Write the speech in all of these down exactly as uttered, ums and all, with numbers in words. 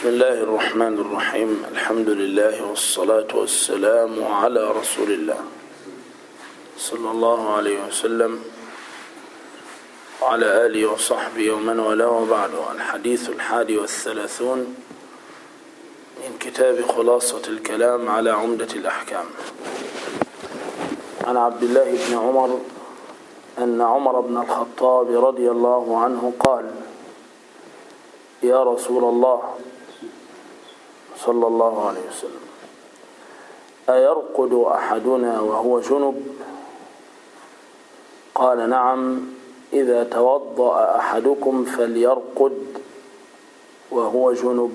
بسم الله الرحمن الرحيم. الحمد لله والصلاة والسلام على رسول الله صلى الله عليه وسلم وعلى آله وصحبه ومن والاه، وبعد. الحديث الحادي والثلاثون من كتاب خلاصة الكلام على عمدة الأحكام. عن عبد الله بن عمر أن عمر بن الخطاب رضي الله عنه قال: يا رسول الله صلى الله عليه وسلم، أيرقد أحدنا وهو جنب؟ قال: نعم، إذا توضأ أحدكم فليرقد وهو جنب.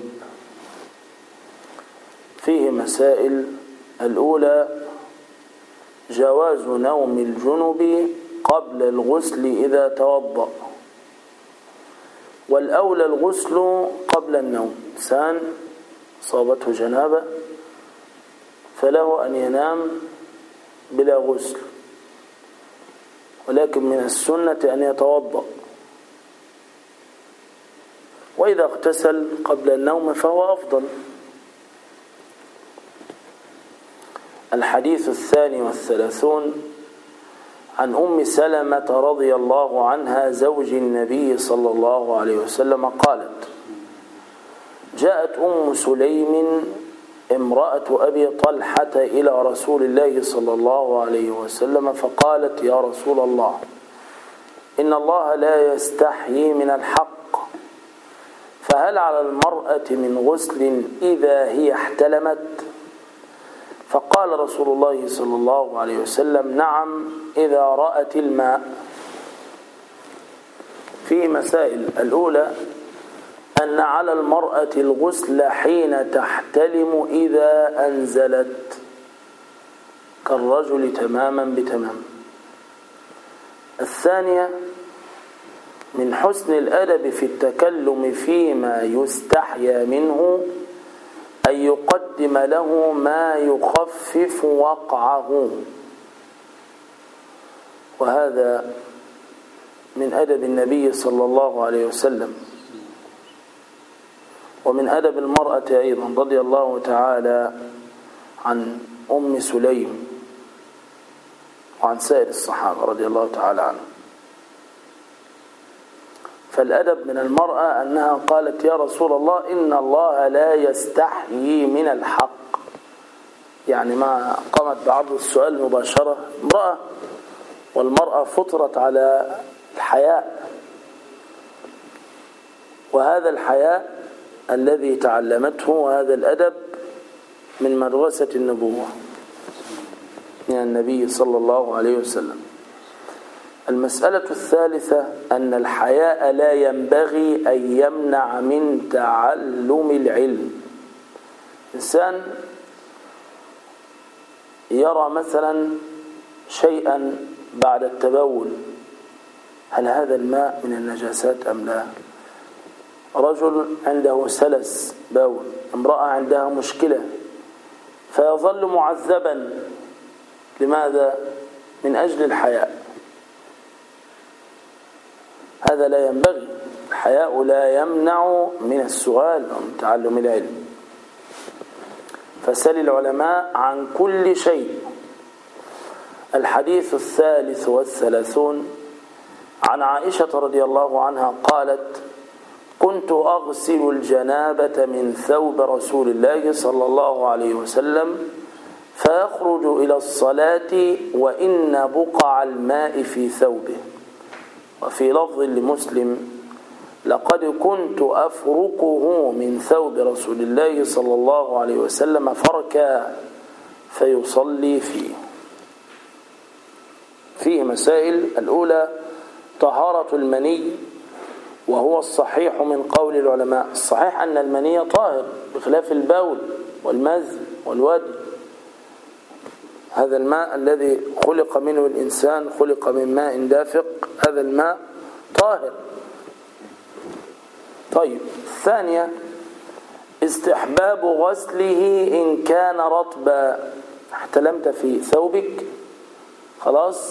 فيه مسائل. الأولى: جواز نوم الجنب قبل الغسل إذا توضأ، والأولى الغسل قبل النوم. إنسان صابته جنابة فله أن ينام بلا غسل، ولكن من السنة أن يتوضأ، وإذا اغتسل قبل النوم فهو أفضل. الحديث الثاني والثلاثون عن أم سلمة رضي الله عنها زوج النبي صلى الله عليه وسلم قالت: جاءت أم سليم امرأة أبي طلحة إلى رسول الله صلى الله عليه وسلم فقالت: يا رسول الله، إن الله لا يستحيي من الحق، فهل على المرأة من غسل إذا هي احتلمت؟ فقال رسول الله صلى الله عليه وسلم: نعم، إذا رأت الماء. في مسائل. الأولى: أن على المرأة الغسل حين تحتلم إذا أنزلت، كالرجل تماما بتمام. الثانية: من حسن الأدب في التكلم فيما يستحيا منه أن يقدم له ما يخفف وقعه، وهذا من أدب النبي صلى الله عليه وسلم، ومن أدب المرأة أيضا رضي الله تعالى عن أم سليم وعن سائر الصحابة رضي الله تعالى عنهم. فالأدب من المرأة أنها قالت: يا رسول الله، إن الله لا يستحيي من الحق، يعني ما قامت بعرض السؤال مباشرة. امرأة، والمرأة فطرت على الحياء، وهذا الحياء الذي تعلمته، وهذا الأدب من مدرسة النبوة من النبي صلى الله عليه وسلم. المسألة الثالثة: أن الحياء لا ينبغي أن يمنع من تعلم العلم. إنسان يرى مثلا شيئا بعد التبول، هل هذا الماء من النجاسات أم لا؟ رجل عنده سلس بول، امرأة عندها مشكلة، فيظل معذبا. لماذا؟ من أجل الحياء. هذا لا ينبغي. الحياء لا يمنع من السؤال ومن تعلم العلم. فسل العلماء عن كل شيء. الحديث الثالث والثلاثون عن عائشة رضي الله عنها قالت: كنت أغسل الجنابة من ثوب رسول الله صلى الله عليه وسلم فيخرج إلى الصلاة وإن بقع الماء في ثوبه. وفي لفظ لمسلم: لقد كنت أفركه من ثوب رسول الله صلى الله عليه وسلم فركا فيصلي فيه. فيه مسائل. الأولى: طهارة المني، وهو الصحيح من قول العلماء. الصحيح أن المني طاهر بخلاف البول والمزي والودي. هذا الماء الذي خلق منه الإنسان خلق من ماء دافق، هذا الماء طاهر. طيب. الثانية: استحباب غسله إن كان رطبا. احتلمت في ثوبك، خلاص،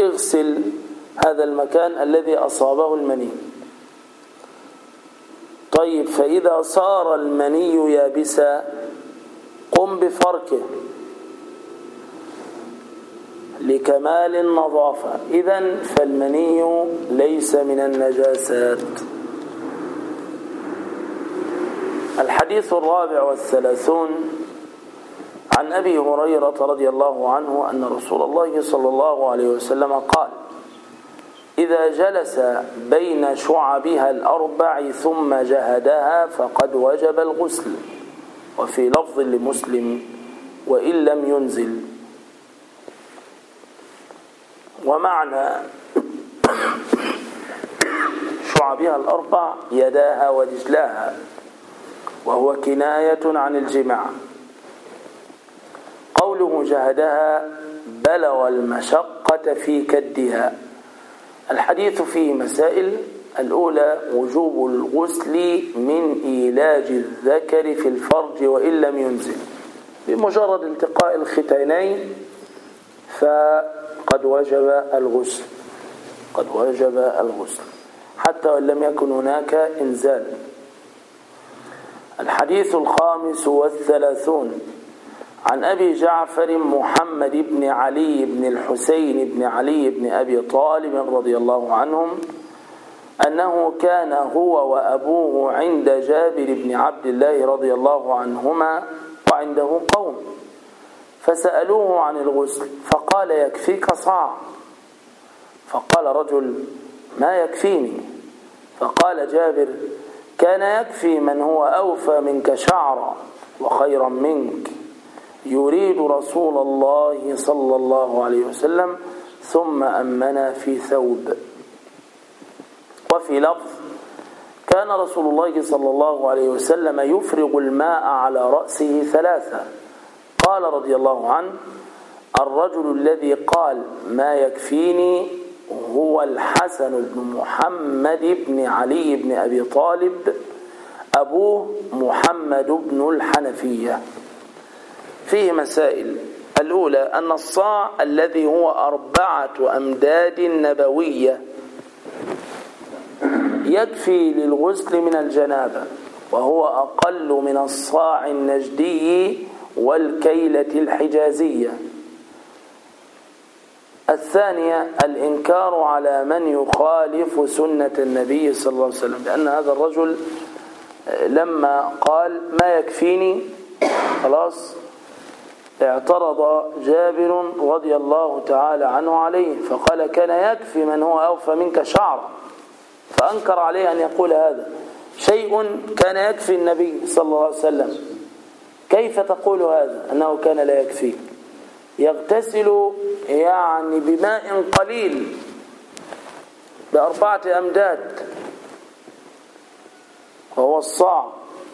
فاغسل هذا المكان الذي أصابه المني. طيب فإذا صار المني يابسا قم بفركه لكمال النظافة. إذن فالمني ليس من النجاسات. الحديث الرابع والثلاثون عن أبي هريرة رضي الله عنه أن رسول الله صلى الله عليه وسلم قال: إذا جلس بين شعبها الأربع ثم جهدها فقد وجب الغسل. وفي لفظ لمسلم: وإن لم ينزل. ومعنى شعبها الأربع يداها ورجلاها، وهو كناية عن الجماع. قوله جهدها بلغ المشقة في كدها. الحديث فيه مسائل. الأولى وجوب الغسل من إيلاج الذكر في الفرج وإن لم ينزل. بمجرد التقاء الختانين فقد وجب الغسل، قد وجب الغسل حتى وإن لم يكن هناك إنزال. الحديث الخامس والثلاثون عن أبي جعفر محمد بن علي بن الحسين بن علي بن أبي طالب رضي الله عنهم أنه كان هو وأبوه عند جابر بن عبد الله رضي الله عنهما وعنده قوم، فسألوه عن الغسل فقال: يكفيك صاع. فقال رجل: ما يكفيني؟ فقال جابر: كان يكفي من هو أوفى منك شعرا وخيرا منك، يريد رسول الله صلى الله عليه وسلم، ثم أمنا في ثوب. وفي لفظ: كان رسول الله صلى الله عليه وسلم يفرغ الماء على رأسه ثلاثة. قال رضي الله عنه: الرجل الذي قال ما يكفيني هو الحسن بن محمد بن علي بن أبي طالب، أبوه محمد بن الحنفية. فيه مسائل. الأولى أن الصاع الذي هو أربعة أمداد نبوية يكفي للغسل من الجنابة، وهو أقل من الصاع النجدي والكيلة الحجازية. الثانية الإنكار على من يخالف سنة النبي صلى الله عليه وسلم، لأن هذا الرجل لما قال ما يكفيني خلاص اعترض جابر رضي الله تعالى عنه عليه فقال: كان يكفي من هو أوفى منك شعرا. فأنكر عليه أن يقول هذا شيء كان يكفي النبي صلى الله عليه وسلم، كيف تقول هذا أنه كان لا يكفي؟ يغتسل يعني بماء قليل بأربعة أمداد وهو الصاع.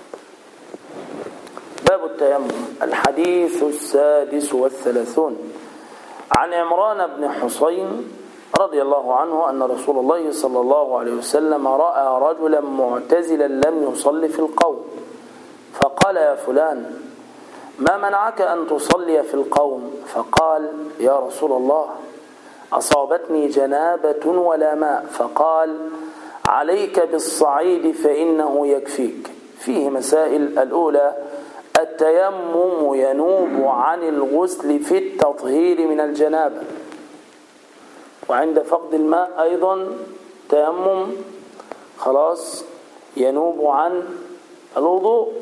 باب التيمم. الحديث السادس والثلاثون عن عمران بن حسين رضي الله عنه أن رسول الله صلى الله عليه وسلم رأى رجلا معتزلا لم يصلي في القوم، فقال: يا فلان ما منعك أن تصلي في القوم؟ فقال: يا رسول الله أصابتني جنابة ولا ماء. فقال: عليك بالصعيد فإنه يكفيك. فيه مسائل. الأولى التيمم ينوب عن الغسل في التطهير من الجنابة، وعند فقد الماء أيضا تيمم خلاص ينوب عن الوضوء.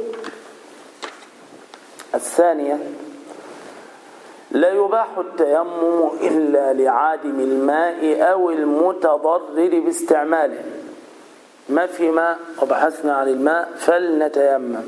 الثانية لا يباح التيمم إلا لعادم الماء أو المتضرر باستعماله. ما في ماء وبحثنا عن الماء فلنتيمم،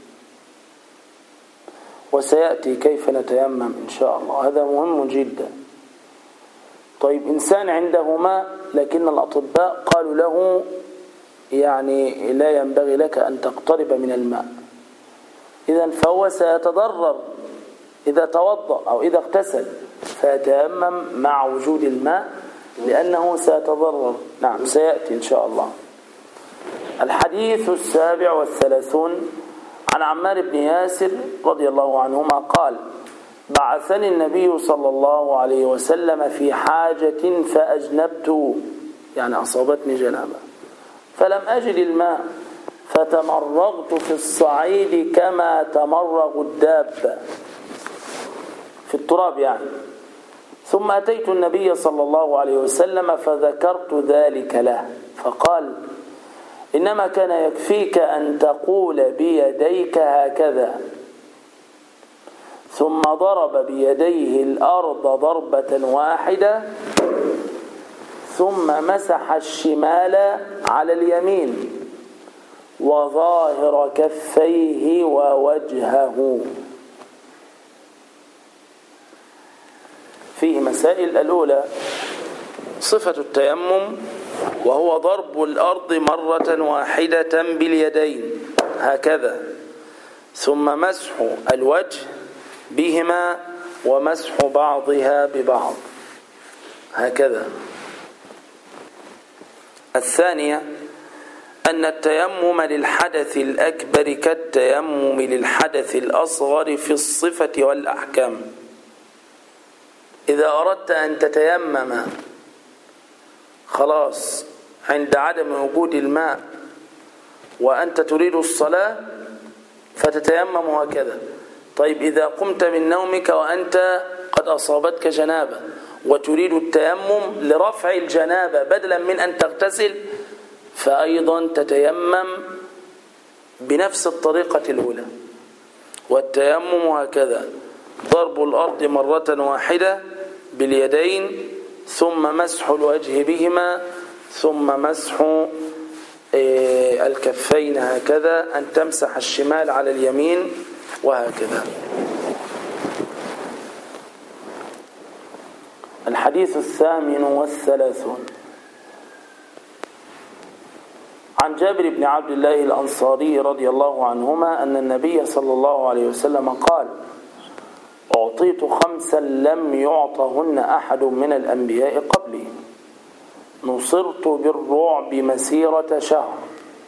وسيأتي كيف نتيمم إن شاء الله، هذا مهم جدا. طيب إنسان عنده ماء لكن الأطباء قالوا له يعني لا ينبغي لك أن تقترب من الماء، إذن فهو سيتضرر إذا توضأ أو إذا اغتسل، فيتيمم مع وجود الماء لأنه سيتضرر. نعم سيأتي إن شاء الله. الحديث السابع والثلاثون عن عمار بن ياسر رضي الله عنهما قال: بعثني النبي صلى الله عليه وسلم في حاجة فأجنبت، يعني أصابتني جنابة، فلم أجد الماء فتمرغت في الصعيد كما تمرغ الدابة في التراب يعني. ثم أتيت النبي صلى الله عليه وسلم فذكرت ذلك له فقال إنما كان يكفيك أن تقول بيديك هكذا، ثم ضرب بيديه الأرض ضربة واحدة ثم مسح الشمال على اليمين وظاهر كفيه ووجهه. فيه مسائل. الأولى صفة التيمم، وهو ضرب الأرض مرة واحدة باليدين هكذا، ثم مسح الوجه بهما ومسح بعضها ببعض هكذا. الثانية أن التيمم للحدث الأكبر كالتيمم للحدث الأصغر في الصفة والأحكام. إذا أردت أن تتيمم خلاص عند عدم وجود الماء وأنت تريد الصلاة فتتيمم هكذا. طيب إذا قمت من نومك وأنت قد أصابتك جنابة وتريد التيمم لرفع الجنابة بدلا من أن تغتسل، فأيضا تتيمم بنفس الطريقة الأولى. والتيمم هكذا: ضرب الأرض مرة واحدة باليدين، ثم مسح الوجه بهما، ثم مسح الكفين هكذا، أن تمسح الشمال على اليمين وهكذا. الحديث الثامن والثلاثون عن جابر بن عبد الله الأنصاري رضي الله عنهما أن النبي صلى الله عليه وسلم قال: أعطيت خمسا لم يعطهن أحد من الأنبياء قبلي، نصرت بالرعب مسيرة شهر،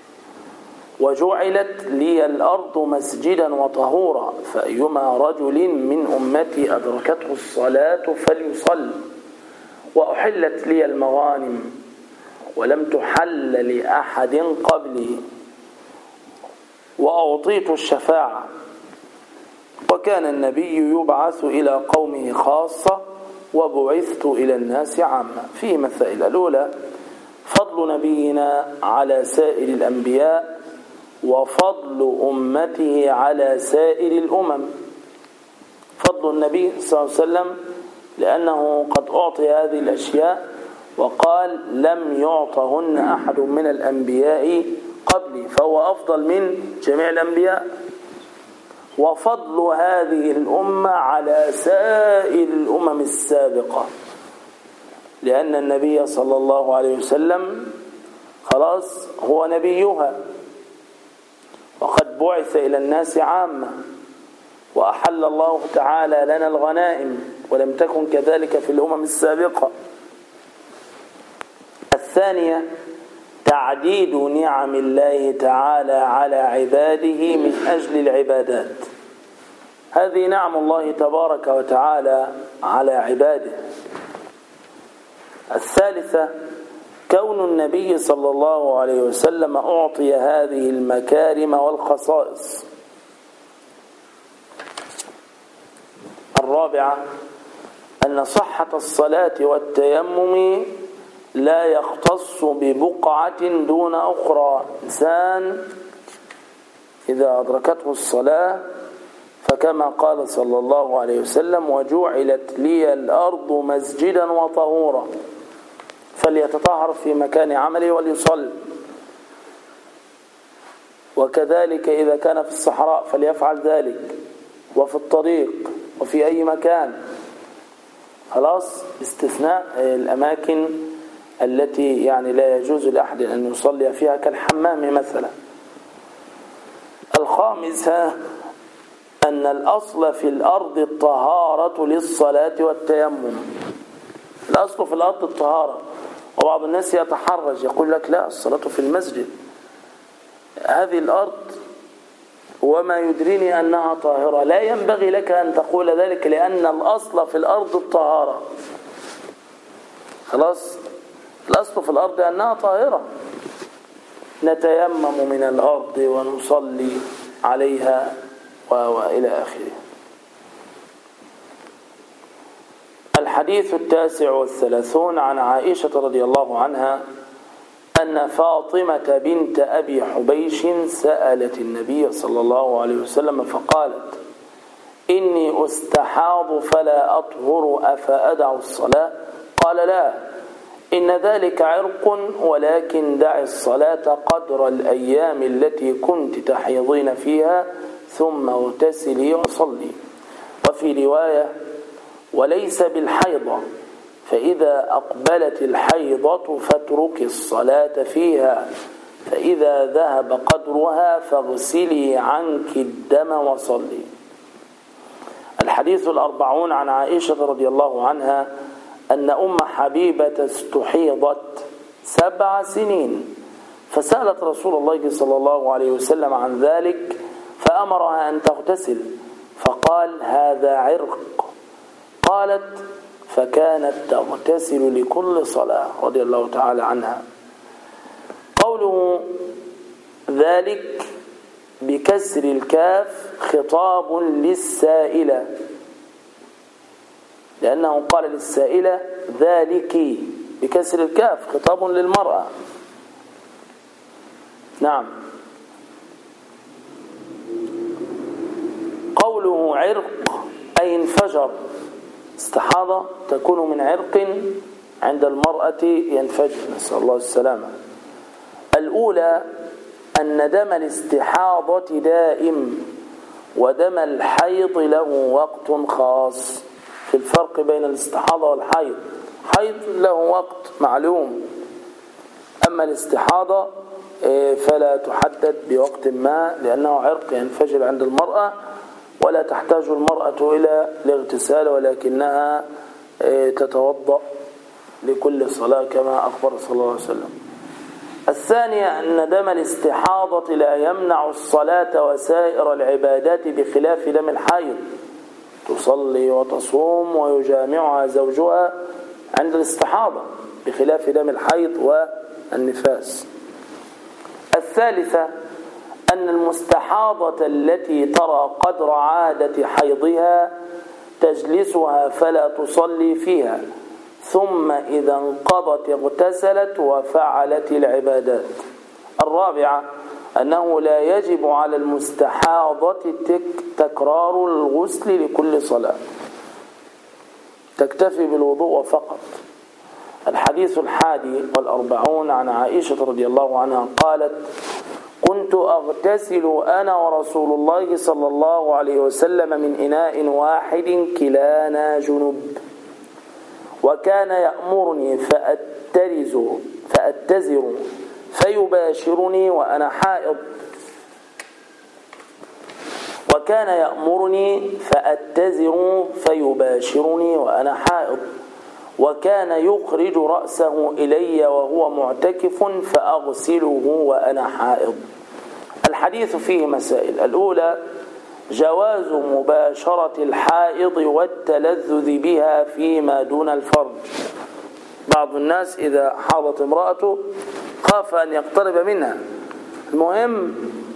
وجعلت لي الأرض مسجدا وطهورا، فأيما رجل من أمتي أدركته الصلاة فليصل، وأحلت لي المغانم ولم تحل لأحد قبلي، وأعطيت الشفاعة، وكان النبي يبعث إلى قومه خاصة وبعثت إلى الناس عامة. فيه مسائل. الأولى فضل نبينا على سائر الأنبياء وفضل أمته على سائر الأمم. فضل النبي صلى الله عليه وسلم لأنه قد أعطي هذه الأشياء وقال: لم يعطهن أحد من الأنبياء قبلي، فهو أفضل من جميع الأنبياء. وفضل هذه الأمة على سائر الأمم السابقة، لأن النبي صلى الله عليه وسلم خلاص هو نبيها، وقد بعث إلى الناس عامة، وأحل الله تعالى لنا الغنائم، ولم تكن كذلك في الأمم السابقة. الثانية تعديد نعم الله تعالى على عباده من أجل العبادات. هذه نعم الله تبارك وتعالى على عباده. الثالثة كون النبي صلى الله عليه وسلم أعطي هذه المكارم والخصائص. الرابعة أن صحة الصلاة والتيمم لا يختص ببقعة دون أخرى. إنسان إذا أدركته الصلاة فكما قال صلى الله عليه وسلم: وجعلت لي الأرض مسجدا وطهورا، فليتطهر في مكان عمله وليصلي. وكذلك إذا كان في الصحراء فليفعل ذلك، وفي الطريق، وفي أي مكان. خلاص، باستثناء الأماكن التي يعني لا يجوز لأحد أن يصلي فيها كالحمام مثلا. الخامسة أن الأصل في الأرض الطهارة للصلاة والتيمم. الأصل في الأرض الطهارة، وبعض الناس يتحرج يقول لك: لا، الصلاة في المسجد. هذه الأرض وما يدريني أنها طاهرة. لا ينبغي لك أن تقول ذلك، لأن الأصل في الأرض الطهارة. خلاص، الأصل في الأرض أنها طاهرة. نتيمم من الأرض ونصلي عليها وإلى آخره. الحديث التاسع والثلاثون عن عائشة رضي الله عنها أن فاطمة بنت أبي حبيش سألت النبي صلى الله عليه وسلم فقالت: إني أستحاض فلا أطهر أفأدع الصلاة؟ قال: لا، إن ذلك عرق، ولكن دع الصلاة قدر الأيام التي كنت تحيضين فيها ثم اغتسلي وصلي. وفي رواية: وليس بالحيضة، فإذا أقبلت الحيضة فاتركي الصلاة فيها، فإذا ذهب قدرها فاغسلي عنك الدم وصلي. الحديث الأربعون عن عائشة رضي الله عنها أن أم حبيبة استحيضت سبع سنين، فسألت رسول الله صلى الله عليه وسلم عن ذلك فأمرها أن تغتسل، فقال: هذا عرق. قالت: فكانت تغتسل لكل صلاة، رضي الله تعالى عنها. قوله ذلك بكسر الكاف خطاب للسائلة، لأنه قال للسائلة ذلك بكسر الكاف خطاب للمرأة. نعم. قوله عرق أي انفجر، استحاضة تكون من عرق عند المرأة ينفجر، نسأل الله السلامة. الأولى أن دم الاستحاضة دائم، ودم الحيض له وقت خاص. في الفرق بين الاستحاضة والحيض، حيض له وقت معلوم، أما الاستحاضة فلا تحدد بوقت ما، لأنه عرق ينفجر عند المرأة ولا تحتاج المرأة إلى الاغتسال، ولكنها تتوضأ لكل صلاة كما أخبر صلى الله عليه وسلم. الثانية أن دم الاستحاضة لا يمنع الصلاة وسائر العبادات بخلاف دم الحيض، تصلي وتصوم ويجامعها زوجها عند الاستحاضة بخلاف دم الحيض والنفاس. الثالثة أن المستحاضة التي ترى قدر عادة حيضها تجلسها فلا تصلي فيها، ثم إذا انقضت اغتسلت وفعلت العبادات. الرابعة أنه لا يجب على المستحاضة تكرار الغسل لكل صلاة، تكتفي بالوضوء فقط. الحديث الحادي والأربعون عن عائشة رضي الله عنها قالت: كنت أغتسل أنا ورسول الله صلى الله عليه وسلم من إناء واحد كلانا جنب، وكان يأمرني فأترز فأتزر فيباشرني وأنا حائض وكان يأمرني فأتزر فيباشرني وأنا حائض وكان يخرج رأسه إلي وهو معتكف فأغسله وأنا حائض. الحديث فيه مسائل. الأولى: جواز مباشرة الحائض والتلذذ بها فيما دون الفرج. بعض الناس إذا حاضت امرأته خاف أن يقترب منها، المهم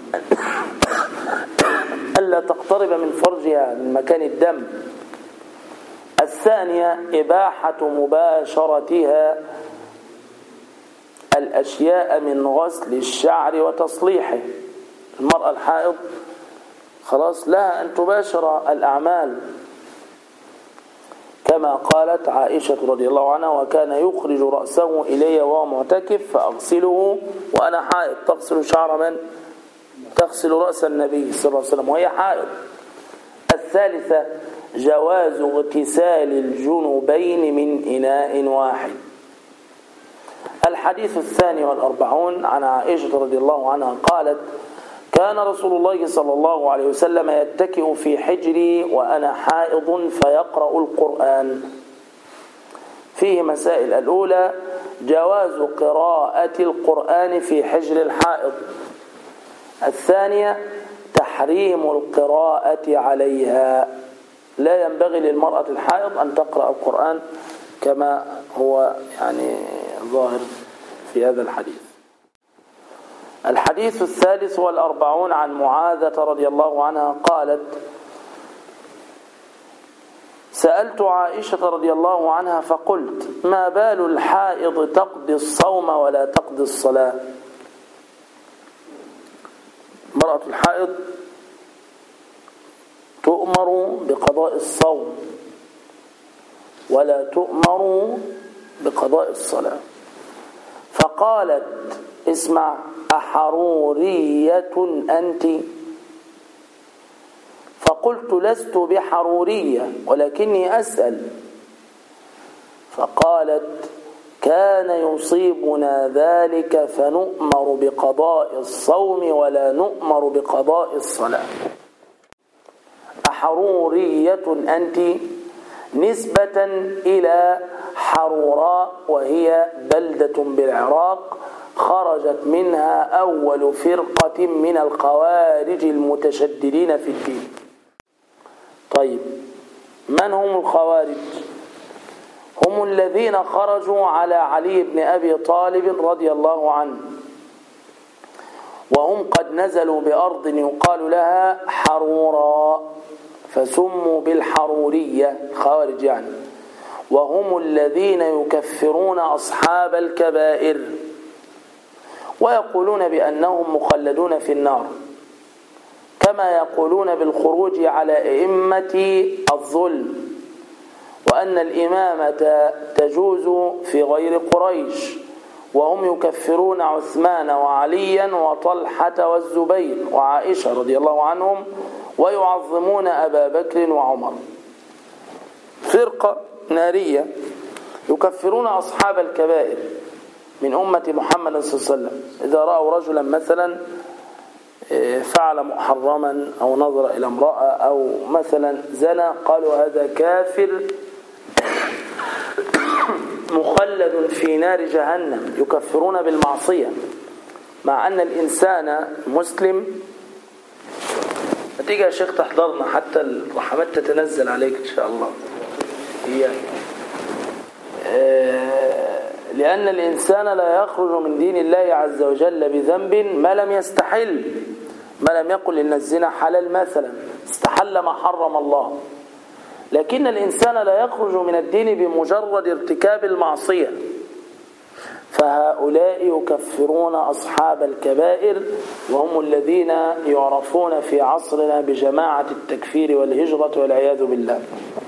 ألا تقترب من فرجها من مكان الدم. الثانية: إباحة مباشرتها الأشياء من غسل الشعر وتصليحه. المرأة الحائض خلاص لها أن تباشر الأعمال، كما قالت عائشة رضي الله عنها: وكان يخرج رأسه إلي وهو معتكف فأغسله وأنا حائض. تغسل شعر من؟ تغسل رأس النبي صلى الله عليه وسلم وهي حائض. الثالثة: جواز اغتسال الجنوبين من إناء واحد. الحديث الثاني والأربعون عن عائشة رضي الله عنها قالت: كان رسول الله صلى الله عليه وسلم يتكئ في حجري وأنا حائض فيقرأ القرآن. فيه مسائل. الأولى: جواز قراءة القرآن في حجر الحائض. الثانية: تحريم القراءة عليها، لا ينبغي للمرأة الحائض أن تقرأ القرآن كما هو يعني ظاهر في هذا الحديث. الحديث الثالث والأربعون عن معاذة رضي الله عنها قالت: سألت عائشة رضي الله عنها فقلت: ما بال الحائض تقضي الصوم ولا تقضي الصلاة؟ امرأة الحائض تؤمر بقضاء الصوم ولا تؤمر بقضاء الصلاة. فقالت: اسمع: أحرورية أنت؟ فقلت: لست بحرورية ولكني أسأل. فقالت: كان يصيبنا ذلك فنؤمر بقضاء الصوم ولا نؤمر بقضاء الصلاة. أحرورية أنت نسبة إلى حروراء، وهي بلدة بالعراق خرجت منها أول فرقة من الخوارج المتشددين في الدين. طيب، من هم الخوارج؟ هم الذين خرجوا على علي بن أبي طالب رضي الله عنه، وهم قد نزلوا بأرض يقال لها حروراء فسموا بالحرورية، خوارج يعني. وهم الذين يكفرون أصحاب الكبائر ويقولون بأنهم مخلدون في النار، كما يقولون بالخروج على أئمة الظلم، وأن الإمامة تجوز في غير قريش، وهم يكفرون عثمان وعليا وطلحة والزبير وعائشة رضي الله عنهم، ويعظمون أبا بكر وعمر. فرقة نارية يكفرون أصحاب الكبائر من أمة محمد صلى الله عليه وسلم. إذا رأوا رجلا مثلا فعل محرما أو نظر إلى امرأة أو مثلا زنى، قالوا هذا كافر مخلد في نار جهنم، يكفرون بالمعصية، مع أن الإنسان مسلم. هتيجي يا شيخ تحضرنا حتى الرحمات تتنزل عليك إن شاء الله. هي لأن الإنسان لا يخرج من دين الله عز وجل بذنب ما لم يستحل، ما لم يقل إن الزنا حلال مثلا، استحل ما حرم الله. لكن الإنسان لا يخرج من الدين بمجرد ارتكاب المعصية، فهؤلاء يكفرون أصحاب الكبائر، وهم الذين يعرفون في عصرنا بجماعة التكفير والهجرة والعياذ بالله.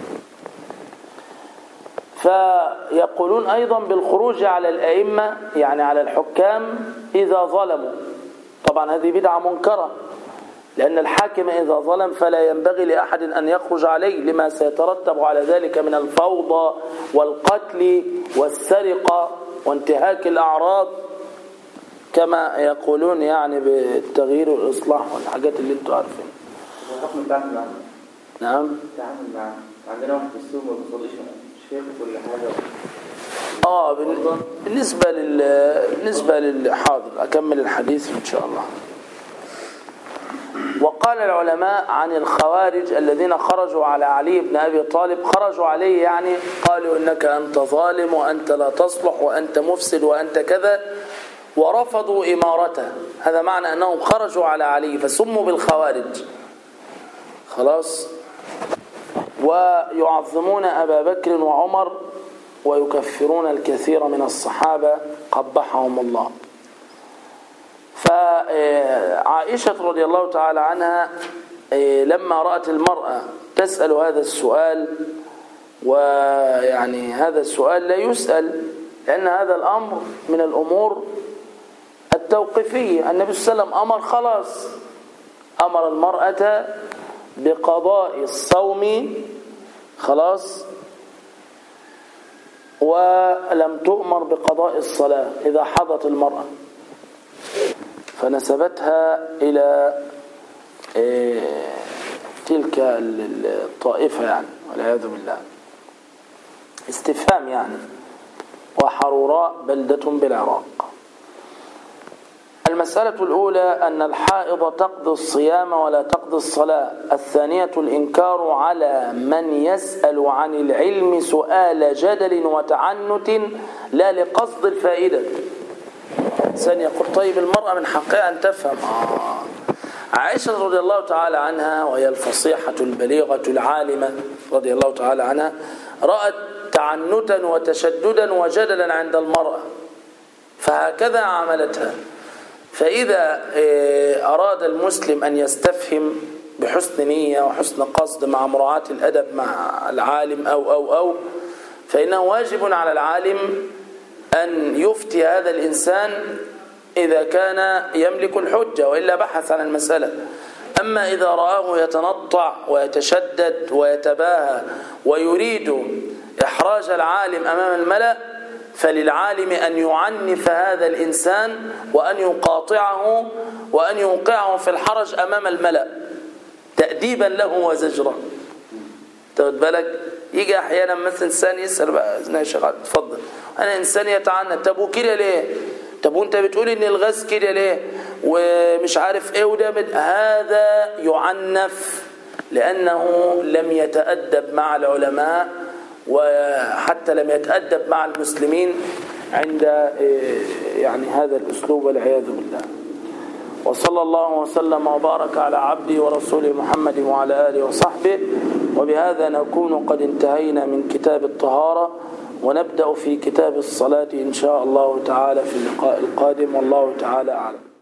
فيقولون أيضا بالخروج على الأئمة، يعني على الحكام إذا ظلموا. طبعا هذه بدعة منكرة، لأن الحاكم إذا ظلم فلا ينبغي لأحد أن يخرج عليه، لما سيترتب على ذلك من الفوضى والقتل والسرقة وانتهاك الأعراض، كما يقولون يعني بالتغيير والإصلاح والحاجات اللي انتوا عارفين. الحكم التعامل معه. نعم. التعامل معه. عندنا واحد في السوق ما بيصليش شيخ كل حاجة. اه بالنسبة لل بالنسبة للحاضر أكمل الحديث إن شاء الله. وقال العلماء عن الخوارج الذين خرجوا على علي بن أبي طالب، خرجوا عليه يعني قالوا إنك أنت ظالم وأنت لا تصلح وأنت مفسد وأنت كذا، ورفضوا إمارته. هذا معنى أنهم خرجوا على علي فسموا بالخوارج. خلاص. ويعظمون أبا بكر وعمر ويكفرون الكثير من الصحابة قبحهم الله. فعائشة رضي الله تعالى عنها لما رأت المرأة تسأل هذا السؤال، ويعني هذا السؤال لا يسأل، لأن هذا الأمر من الأمور التوقيفية. النبي صلى الله عليه وسلم أمر، خلاص أمر المرأة بقضاء الصوم، خلاص، ولم تؤمر بقضاء الصلاة إذا حضت المرأة، فنسبتها إلى تلك الطائفة يعني، والعياذ بالله. استفهام يعني. وحروراء بلدة بالعراق. المسألة الأولى أن الحائض تقضي الصيام ولا تقضي الصلاة. الثانية الإنكار على من يسأل عن العلم سؤال جدل وتعنت لا لقصد الفائدة. إنسان يقول طيب المرأة من حقها أن تفهم. آه. عائشة رضي الله تعالى عنها وهي الفصيحة البليغة العالمة رضي الله تعالى عنها رأت تعنتا وتشددا وجدلا عند المرأة فهكذا عملتها. فإذا أراد المسلم أن يستفهم بحسن نية وحسن قصد مع مراعاة الأدب مع العالم أو أو أو فإنه واجب على العالم أن يفتي هذا الإنسان إذا كان يملك الحجة وإلا بحث عن المسألة. أما إذا رآه يتنطع ويتشدد ويتباهى ويريد إحراج العالم أمام الملأ فللعالم أن يعنف هذا الإنسان وأن يقاطعه وأن يوقعه في الحرج أمام الملأ تأديبا له وزجرا. تاخد بالك؟ يجي أحيانا مثلا إنسان يسأل بقى يا شيخ اتفضل أنا إنسان يتعنت طب وكده ليه؟ طب وانت بتقول ان الغاز كده ليه ومش عارف ايه وده هذا يعنف لانه لم يتأدب مع العلماء وحتى لم يتأدب مع المسلمين عند يعني هذا الاسلوب والعياذ بالله. وصلى الله وسلم وبارك على عبده ورسوله محمد وعلى اله وصحبه. وبهذا نكون قد انتهينا من كتاب الطهارة ونبدأ في كتاب الصلاة إن شاء الله تعالى في اللقاء القادم والله تعالى أعلم.